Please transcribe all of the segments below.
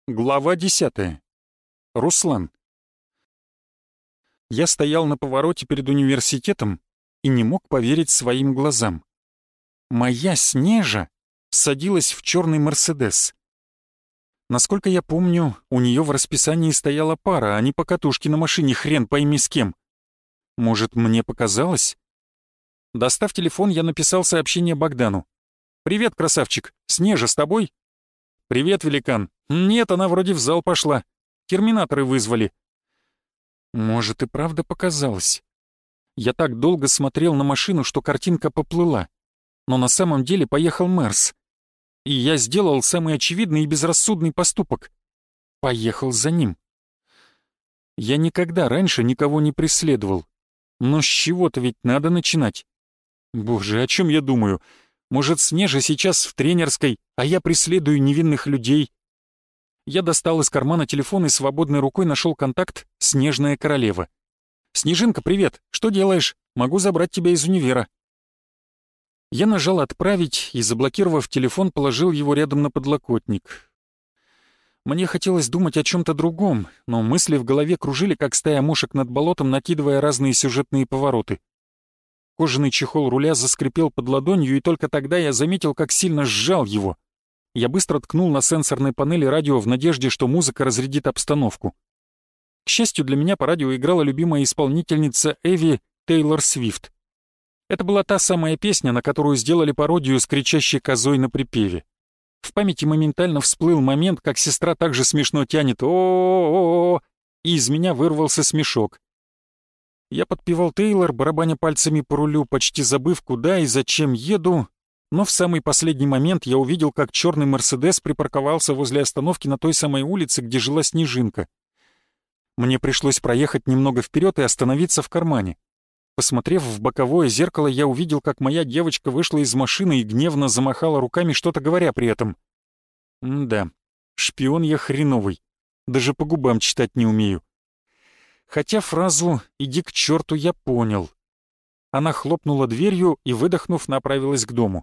Глава 10. Руслан. Я стоял на повороте перед университетом и не мог поверить своим глазам. Моя Снежа садилась в черный «Мерседес». Насколько я помню, у нее в расписании стояла пара, а не покатушки на машине, хрен пойми с кем. Может, мне показалось? Достав телефон, я написал сообщение Богдану. «Привет, красавчик, Снежа с тобой?» «Привет, великан. Нет, она вроде в зал пошла. Терминаторы вызвали». Может, и правда показалось. Я так долго смотрел на машину, что картинка поплыла. Но на самом деле поехал Мерс. И я сделал самый очевидный и безрассудный поступок. Поехал за ним. Я никогда раньше никого не преследовал. Но с чего-то ведь надо начинать. Боже, о чем я думаю? Может, Снежа сейчас в тренерской, а я преследую невинных людей? Я достал из кармана телефон и свободной рукой нашел контакт «Снежная королева». «Снежинка, привет! Что делаешь? Могу забрать тебя из универа». Я нажал «Отправить» и, заблокировав телефон, положил его рядом на подлокотник. Мне хотелось думать о чем-то другом, но мысли в голове кружили, как стая мушек над болотом, накидывая разные сюжетные повороты. Кожаный чехол руля заскрипел под ладонью, и только тогда я заметил, как сильно сжал его. Я быстро ткнул на сенсорной панели радио в надежде, что музыка разрядит обстановку. К счастью для меня, по радио играла любимая исполнительница Эви Тейлор Свифт. Это была та самая песня, на которую сделали пародию с кричащей козой на припеве. В памяти моментально всплыл момент, как сестра так же смешно тянет «О-о-о-о», и из меня вырвался смешок. Я подпевал Тейлор, барабаня пальцами по рулю, почти забыв, куда и зачем еду, но в самый последний момент я увидел, как черный «Мерседес» припарковался возле остановки на той самой улице, где жила Снежинка. Мне пришлось проехать немного вперед и остановиться в кармане. Посмотрев в боковое зеркало, я увидел, как моя девочка вышла из машины и гневно замахала руками, что-то говоря при этом. Да, шпион я хреновый, даже по губам читать не умею. Хотя фразу «иди к черту» я понял. Она хлопнула дверью и, выдохнув, направилась к дому.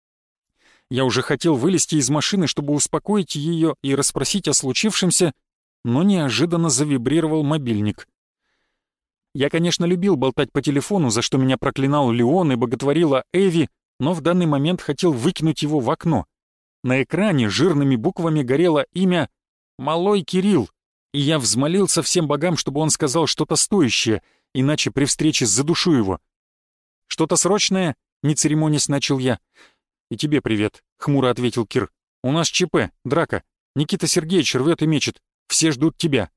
Я уже хотел вылезти из машины, чтобы успокоить ее и расспросить о случившемся, но неожиданно завибрировал мобильник. Я, конечно, любил болтать по телефону, за что меня проклинал Леон и боготворила Эви, но в данный момент хотел выкинуть его в окно. На экране жирными буквами горело имя «Малой Кирилл», и я взмолился всем богам, чтобы он сказал что-то стоящее, иначе при встрече задушу его. «Что-то срочное?» — не церемонясь начал я. «И тебе привет», — хмуро ответил Кир. «У нас ЧП, драка. Никита Сергеевич рвет и мечет. Все ждут тебя».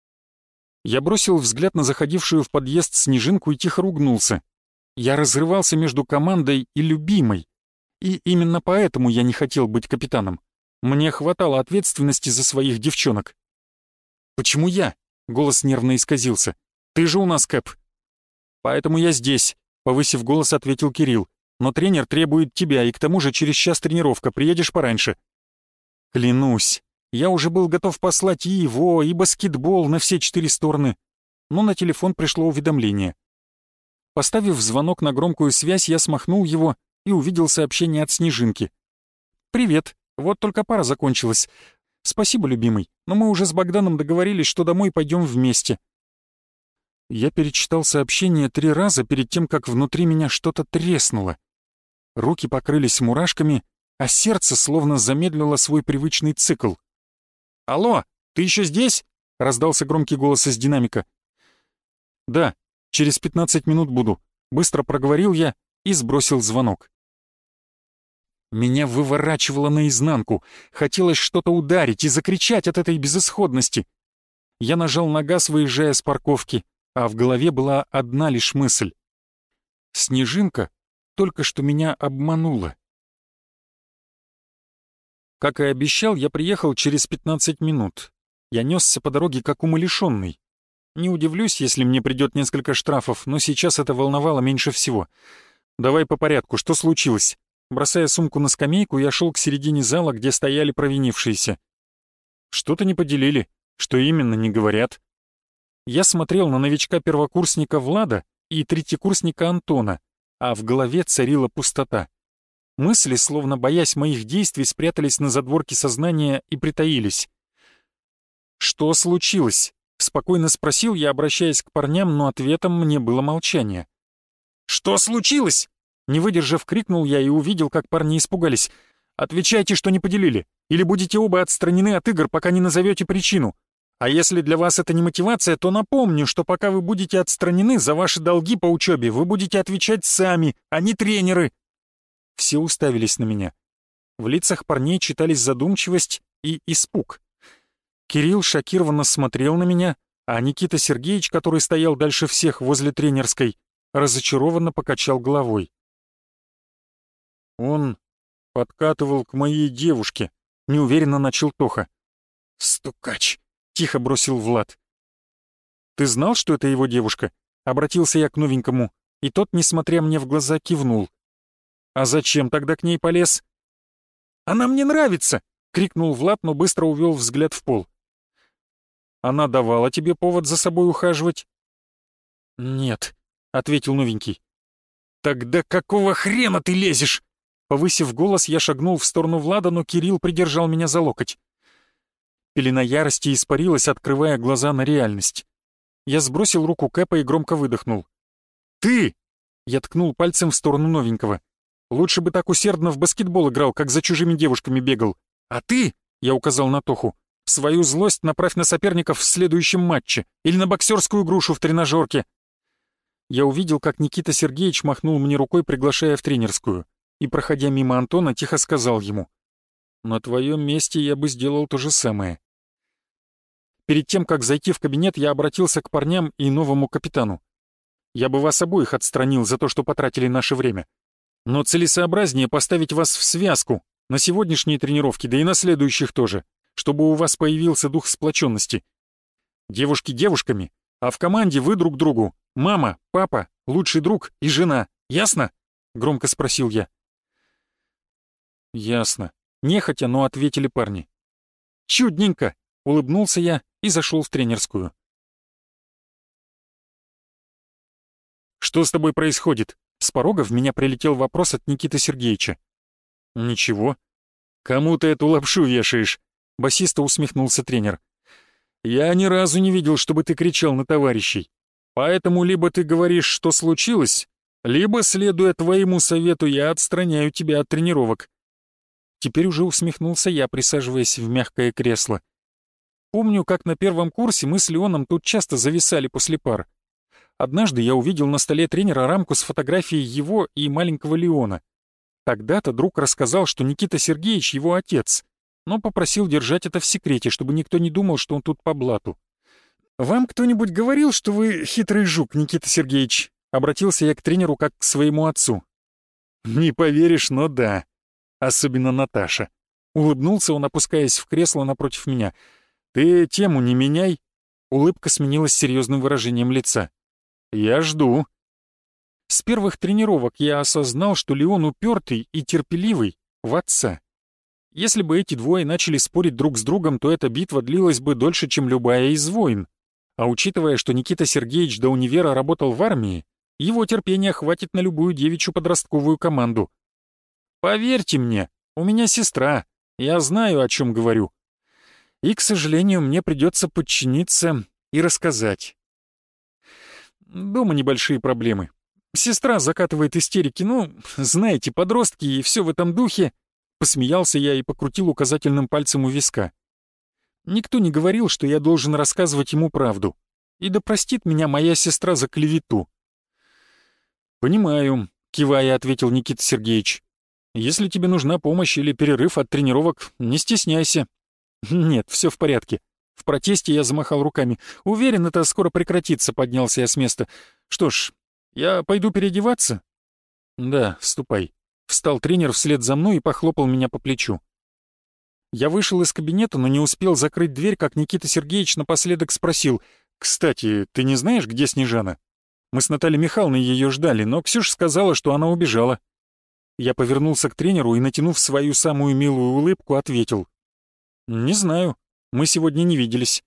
Я бросил взгляд на заходившую в подъезд Снежинку и тихо ругнулся. Я разрывался между командой и любимой. И именно поэтому я не хотел быть капитаном. Мне хватало ответственности за своих девчонок. «Почему я?» — голос нервно исказился. «Ты же у нас кэп». «Поэтому я здесь», — повысив голос, ответил Кирилл. «Но тренер требует тебя, и к тому же через час тренировка, приедешь пораньше». Клянусь, я уже был готов послать и его, и баскетбол на все 4 стороны. Но на телефон пришло уведомление. Поставив звонок на громкую связь, я смахнул его и увидел сообщение от Снежинки. «Привет, вот только пара закончилась. Спасибо, любимый, но мы уже с Богданом договорились, что домой пойдем вместе». Я перечитал сообщение 3 раза перед тем, как внутри меня что-то треснуло. Руки покрылись мурашками, а сердце словно замедлило свой привычный цикл. «Алло, ты еще здесь?» — раздался громкий голос из динамика. «Да, через 15 минут буду», — быстро проговорил я и сбросил звонок. Меня выворачивало наизнанку, хотелось что-то ударить и закричать от этой безысходности. Я нажал на газ, выезжая с парковки, а в голове была одна лишь мысль. Снежинка только что меня обманула. Как и обещал, я приехал через 15 минут. Я несся по дороге как умалишенный. Не удивлюсь, если мне придет несколько штрафов, но сейчас это волновало меньше всего. «Давай по порядку, что случилось?» Бросая сумку на скамейку, я шел к середине зала, где стояли провинившиеся. «Что-то не поделили. Что именно, не говорят». Я смотрел на новичка-первокурсника Влада и третьекурсника Антона, а в голове царила пустота. Мысли, словно боясь моих действий, спрятались на задворке сознания и притаились. «Что случилось?» — спокойно спросил я, обращаясь к парням, но ответом мне было молчание. «Что случилось?» — не выдержав, крикнул я и увидел, как парни испугались. «Отвечайте, что не поделили, или будете оба отстранены от игр, пока не назовете причину. А если для вас это не мотивация, то напомню, что пока вы будете отстранены, за ваши долги по учебе вы будете отвечать сами, а не тренеры». Все уставились на меня. В лицах парней читались задумчивость и испуг. Кирилл шокированно смотрел на меня, а Никита Сергеевич, который стоял дальше всех возле тренерской, разочарованно покачал головой. «Он подкатывал к моей девушке», — неуверенно начал Тоха. «Стукач», — тихо бросил Влад. «Ты знал, что это его девушка?» — обратился я к новенькому, и тот, несмотря мне в глаза, кивнул. «А зачем тогда к ней полез?» «Она мне нравится!» — крикнул Влад, но быстро увел взгляд в пол. «Она давала тебе повод за собой ухаживать?» «Нет», — ответил новенький. «Тогда какого хрена ты лезешь?» Повысив голос, я шагнул в сторону Влада, но Кирилл придержал меня за локоть. Пелена ярости испарилась, открывая глаза на реальность. Я сбросил руку Кэпа и громко выдохнул. «Ты!» — я ткнул пальцем в сторону новенького. «Лучше бы так усердно в баскетбол играл, как за чужими девушками бегал. А ты!» — я указал на Тоху. «Свою злость направь на соперников в следующем матче или на боксерскую грушу в тренажерке». Я увидел, как Никита Сергеевич махнул мне рукой, приглашая в тренерскую, и, проходя мимо Антона, тихо сказал ему: «На твоем месте я бы сделал то же самое». Перед тем, как зайти в кабинет, я обратился к парням и новому капитану. «Я бы вас обоих отстранил за то, что потратили наше время. Но целесообразнее поставить вас в связку на сегодняшние тренировки, да и на следующих тоже, чтобы у вас появился дух сплоченности. Девушки девушками, а в команде вы друг другу мама, папа, лучший друг и жена. Ясно?» — громко спросил я. «Ясно», — нехотя, но ответили парни. «Чудненько», — улыбнулся я и зашел в тренерскую. «Что с тобой происходит?» С порога в меня прилетел вопрос от Никиты Сергеевича. «Ничего. Кому ты эту лапшу вешаешь?» Басиста усмехнулся тренер. «Я ни разу не видел, чтобы ты кричал на товарищей. Поэтому либо ты говоришь, что случилось, либо, следуя твоему совету, я отстраняю тебя от тренировок». Теперь уже усмехнулся я, присаживаясь в мягкое кресло. Помню, как на первом курсе мы с Леоном тут часто зависали после пар. Однажды я увидел на столе тренера рамку с фотографией его и маленького Леона. Тогда-то друг рассказал, что Никита Сергеевич его отец, но попросил держать это в секрете, чтобы никто не думал, что он тут по блату. «Вам кто-нибудь говорил, что вы хитрый жук, Никита Сергеевич?» Обратился я к тренеру как к своему отцу. «Не поверишь, но да. Особенно Наташа». Улыбнулся он, опускаясь в кресло напротив меня. «Ты тему не меняй». Улыбка сменилась серьезным выражением лица. «Я жду». С первых тренировок я осознал, что Леон упертый и терпеливый в отца. Если бы эти двое начали спорить друг с другом, то эта битва длилась бы дольше, чем любая из войн. А учитывая, что Никита Сергеевич до универа работал в армии, его терпения хватит на любую девичью подростковую команду. Поверьте мне, у меня сестра, я знаю, о чем говорю. И, к сожалению, мне придется подчиниться и рассказать. Дома небольшие проблемы. Сестра закатывает истерики, ну, знаете, подростки и все в этом духе. Посмеялся я и покрутил указательным пальцем у виска. Никто не говорил, что я должен рассказывать ему правду. И да простит меня моя сестра за клевету. «Понимаю», — кивая, ответил Никита Сергеевич. «Если тебе нужна помощь или перерыв от тренировок, не стесняйся». «Нет, все в порядке». В протесте я замахал руками. «Уверен, это скоро прекратится», — поднялся я с места. «Что ж, я пойду переодеваться?» «Да, ступай». Встал тренер вслед за мной и похлопал меня по плечу. Я вышел из кабинета, но не успел закрыть дверь, как Никита Сергеевич напоследок спросил: «Кстати, ты не знаешь, где Снежана? Мы с Натальей Михайловной ее ждали, но Ксюша сказала, что она убежала». Я повернулся к тренеру и, натянув свою самую милую улыбку, ответил: «Не знаю, мы сегодня не виделись».